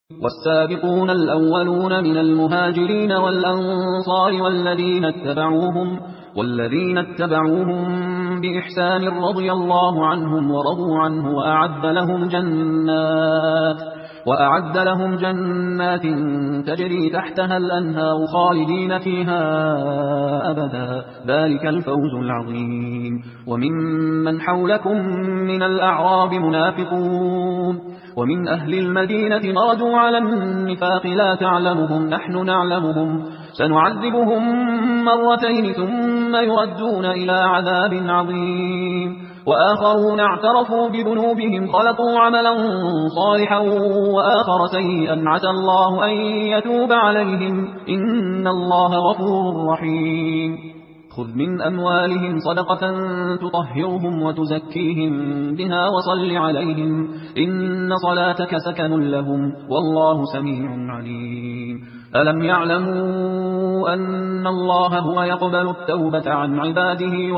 والسابقون الأولون من المهاجرين والأنصار والذين اتبعوهم بإحسان رضي الله عنهم ورضوا عنه وأعد لهم جنات تجري تحتها الأنهار خالدين فيها أبدا ذلك الفوز العظيم. وممن حولكم من الأعراب منافقون ومن أهل المدينة مردوا على النفاق لا تعلمهم نحن نعلمهم سنعذبهم مرتين ثم يردون إلى عذاب عظيم. وآخرون اعترفوا بذنوبهم خلطوا عملا صالحا وآخر سيئا عسى الله أن يتوب عليهم إن الله غفور رحيم. خذ من أموالهم صدقة تطهرهم وتزكيهم بها وصل عليهم إن صلاتك سكن لهم والله سميع عليم. ألم يعلموا أن الله هو يقبل التوبة عن عباده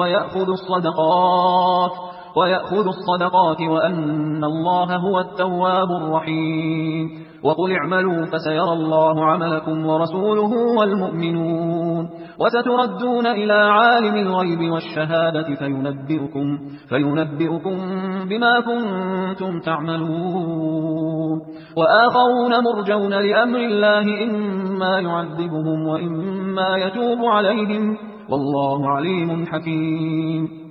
ويأخذ الصدقات وأن الله هو التواب الرحيم. وقل اعملوا فسيرى الله عملكم ورسوله والمؤمنون وستردون إلى عالم الغيب والشهادة فينبئكم بما كنتم تعملون. وآخرون مرجون لأمر الله إما يعذبهم وإما يتوب عليهم والله عليم حكيم.